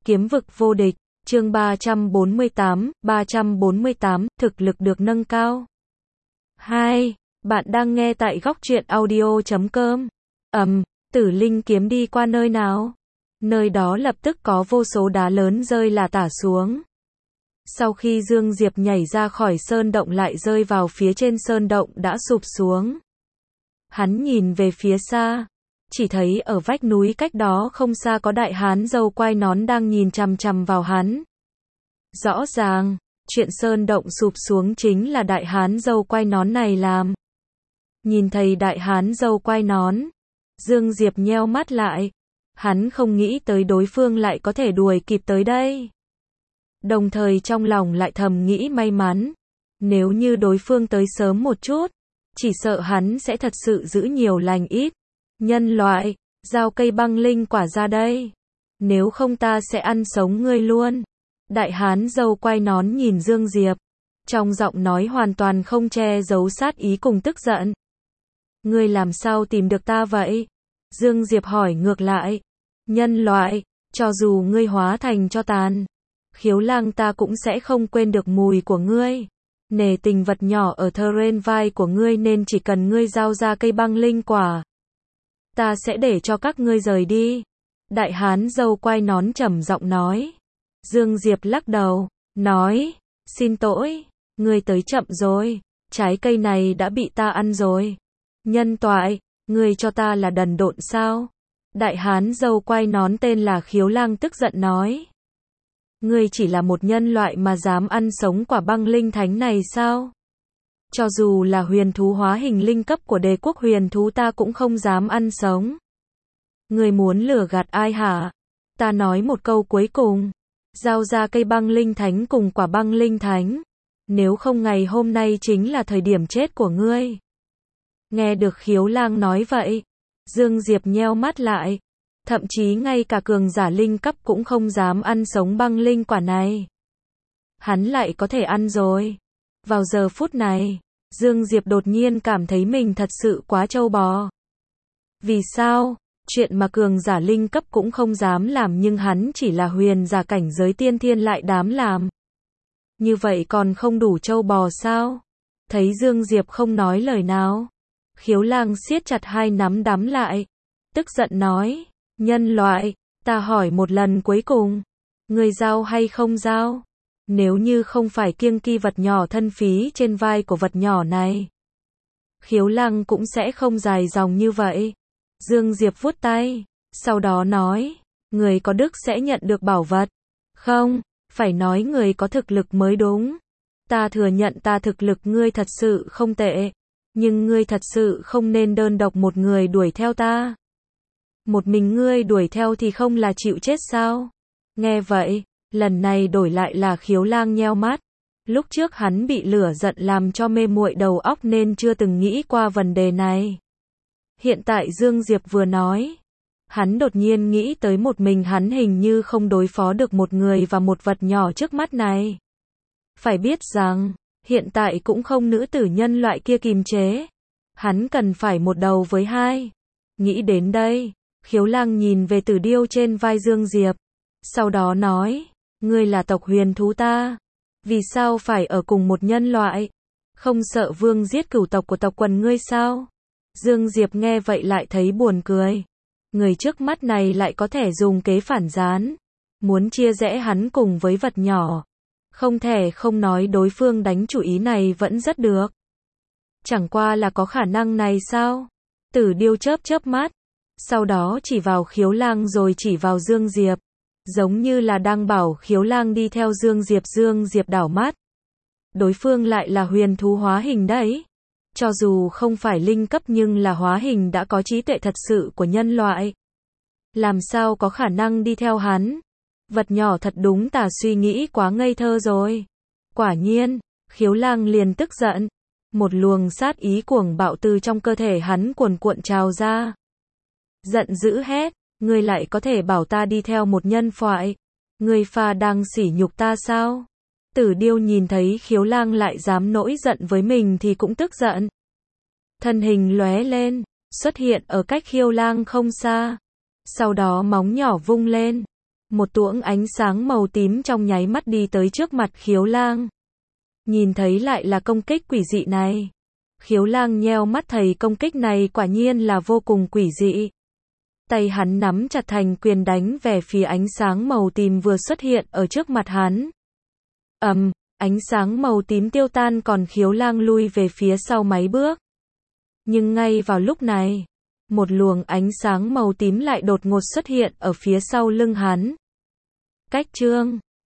Kiếm vực vô địch, chương 348, thực lực được nâng cao. 2. Bạn đang nghe tại góc truyện audio.com. Tử linh kiếm đi qua nơi nào? Nơi đó lập tức có vô số đá lớn rơi là tả xuống. Sau khi Dương Diệp nhảy ra khỏi sơn động lại rơi vào phía trên sơn động đã sụp xuống. Hắn nhìn về phía xa, chỉ thấy ở vách núi cách đó không xa có đại hán râu quai nón đang nhìn chằm chằm vào hắn. Rõ ràng, chuyện sơn động sụp xuống chính là đại hán râu quai nón này làm. Nhìn thấy đại hán râu quai nón, Dương Diệp nheo mắt lại. Hắn không nghĩ tới đối phương lại có thể đuổi kịp tới đây. Đồng thời trong lòng lại thầm nghĩ may mắn. Nếu như đối phương tới sớm một chút, chỉ sợ hắn sẽ thật sự giữ nhiều lành ít. Nhân loại, giao cây băng linh quả ra đây. Nếu không ta sẽ ăn sống ngươi luôn. Đại hán râu quai nón nhìn Dương Diệp. Trong giọng nói hoàn toàn không che giấu sát ý cùng tức giận. Ngươi làm sao tìm được ta vậy? Dương Diệp hỏi ngược lại. Nhân loại, cho dù ngươi hóa thành tro tàn, Khiếu Lang ta cũng sẽ không quên được mùi của ngươi. Nể tình vật nhỏ ở Theren vai của ngươi nên chỉ cần ngươi giao ra cây băng linh quả, ta sẽ để cho các ngươi rời đi. Đại hán râu quai nón trầm giọng nói. Dương Diệp lắc đầu, nói, xin lỗi, ngươi tới chậm rồi, trái cây này đã bị ta ăn rồi. Nhân loại, ngươi cho ta là đần độn sao? Đại hán râu quai nón tên là Khiếu Lang tức giận nói. Ngươi chỉ là một nhân loại mà dám ăn sống quả băng linh thánh này sao? Cho dù là huyền thú hóa hình linh cấp của đế quốc huyền thú ta cũng không dám ăn sống. Ngươi muốn lừa gạt ai hả? Ta nói một câu cuối cùng. Giao ra cây băng linh thánh cùng quả băng linh thánh. Nếu không ngày hôm nay chính là thời điểm chết của ngươi. Nghe được Khiếu Lang nói vậy, Dương Diệp nheo mắt lại. Thậm chí ngay cả cường giả linh cấp cũng không dám ăn sống băng linh quả này. Hắn lại có thể ăn rồi. Vào giờ phút này, Dương Diệp đột nhiên cảm thấy mình thật sự quá trâu bò. Vì sao? Chuyện mà cường giả linh cấp cũng không dám làm nhưng hắn chỉ là huyền giả cảnh giới tiên thiên lại dám làm. Như vậy còn không đủ trâu bò sao? Thấy Dương Diệp không nói lời nào, Khiếu Lang siết chặt hai nắm đấm lại, tức giận nói, nhân loại, ta hỏi một lần cuối cùng, ngươi giao hay không giao? Nếu như không phải kiêng kỵ vật nhỏ thân phí trên vai của vật nhỏ này, Khiếu Lang cũng sẽ không dài dòng như vậy. Dương Diệp vuốt tay, sau đó nói, người có đức sẽ nhận được bảo vật. Không, phải nói người có thực lực mới đúng. Ta thừa nhận ta thực lực ngươi thật sự không tệ, nhưng ngươi thật sự không nên đơn độc một người đuổi theo ta. Một mình ngươi đuổi theo thì không là chịu chết sao? Nghe vậy, lần này đổi lại là Khiếu Lang nheo mắt. Lúc trước hắn bị lửa giận làm cho mê muội đầu óc nên chưa từng nghĩ qua vấn đề này. Hiện tại Dương Diệp vừa nói, hắn đột nhiên nghĩ tới một mình hắn hình như không đối phó được một người và một vật nhỏ trước mắt này. Phải biết rằng, hiện tại cũng không nữ tử nhân loại kia kìm chế. Hắn cần phải một đầu với hai. Nghĩ đến đây, Khiếu Lang nhìn về tử điêu trên vai Dương Diệp. Sau đó nói, ngươi là tộc huyền thú ta. Vì sao phải ở cùng một nhân loại? Không sợ vương giết cửu tộc của tộc quần ngươi sao? Dương Diệp nghe vậy lại thấy buồn cười. Người trước mắt này lại có thể dùng kế phản gián. Muốn chia rẽ hắn cùng với vật nhỏ. Không thể không nói đối phương đánh chủ ý này vẫn rất được. Chẳng qua là có khả năng này sao? Tử điêu chớp chớp mắt. Sau đó chỉ vào Khiếu Lang rồi chỉ vào Dương Diệp. Giống như là đang bảo Khiếu Lang đi theo Dương Diệp. Dương Diệp đảo mắt. Đối phương lại là huyền thú hóa hình đấy. Cho dù không phải linh cấp nhưng là hóa hình đã có trí tuệ thật sự của nhân loại. Làm sao có khả năng đi theo hắn? Vật nhỏ thật đúng tà suy nghĩ quá ngây thơ rồi. Quả nhiên, Khiếu Lang liền tức giận. Một luồng sát ý cuồng bạo từ trong cơ thể hắn cuồn cuộn trào ra. Giận dữ hét, ngươi lại có thể bảo ta đi theo một nhân loại? Ngươi pha đang sỉ nhục ta sao? Tử điêu nhìn thấy Khiếu Lang lại dám nổi giận với mình thì cũng tức giận. Thân hình lóe lên, xuất hiện ở cách Khiếu Lang không xa. Sau đó móng nhỏ vung lên. Một tuỗng ánh sáng màu tím trong nháy mắt đi tới trước mặt Khiếu Lang. Nhìn thấy lại là công kích quỷ dị này. Khiếu Lang nheo mắt thấy công kích này quả nhiên là vô cùng quỷ dị. Tay hắn nắm chặt thành quyền đánh về phía ánh sáng màu tím vừa xuất hiện ở trước mặt hắn. Ánh sáng màu tím tiêu tan còn Khiếu Lang lui về phía sau mấy bước. Nhưng ngay vào lúc này, một luồng ánh sáng màu tím lại đột ngột xuất hiện ở phía sau lưng hắn. Cách chương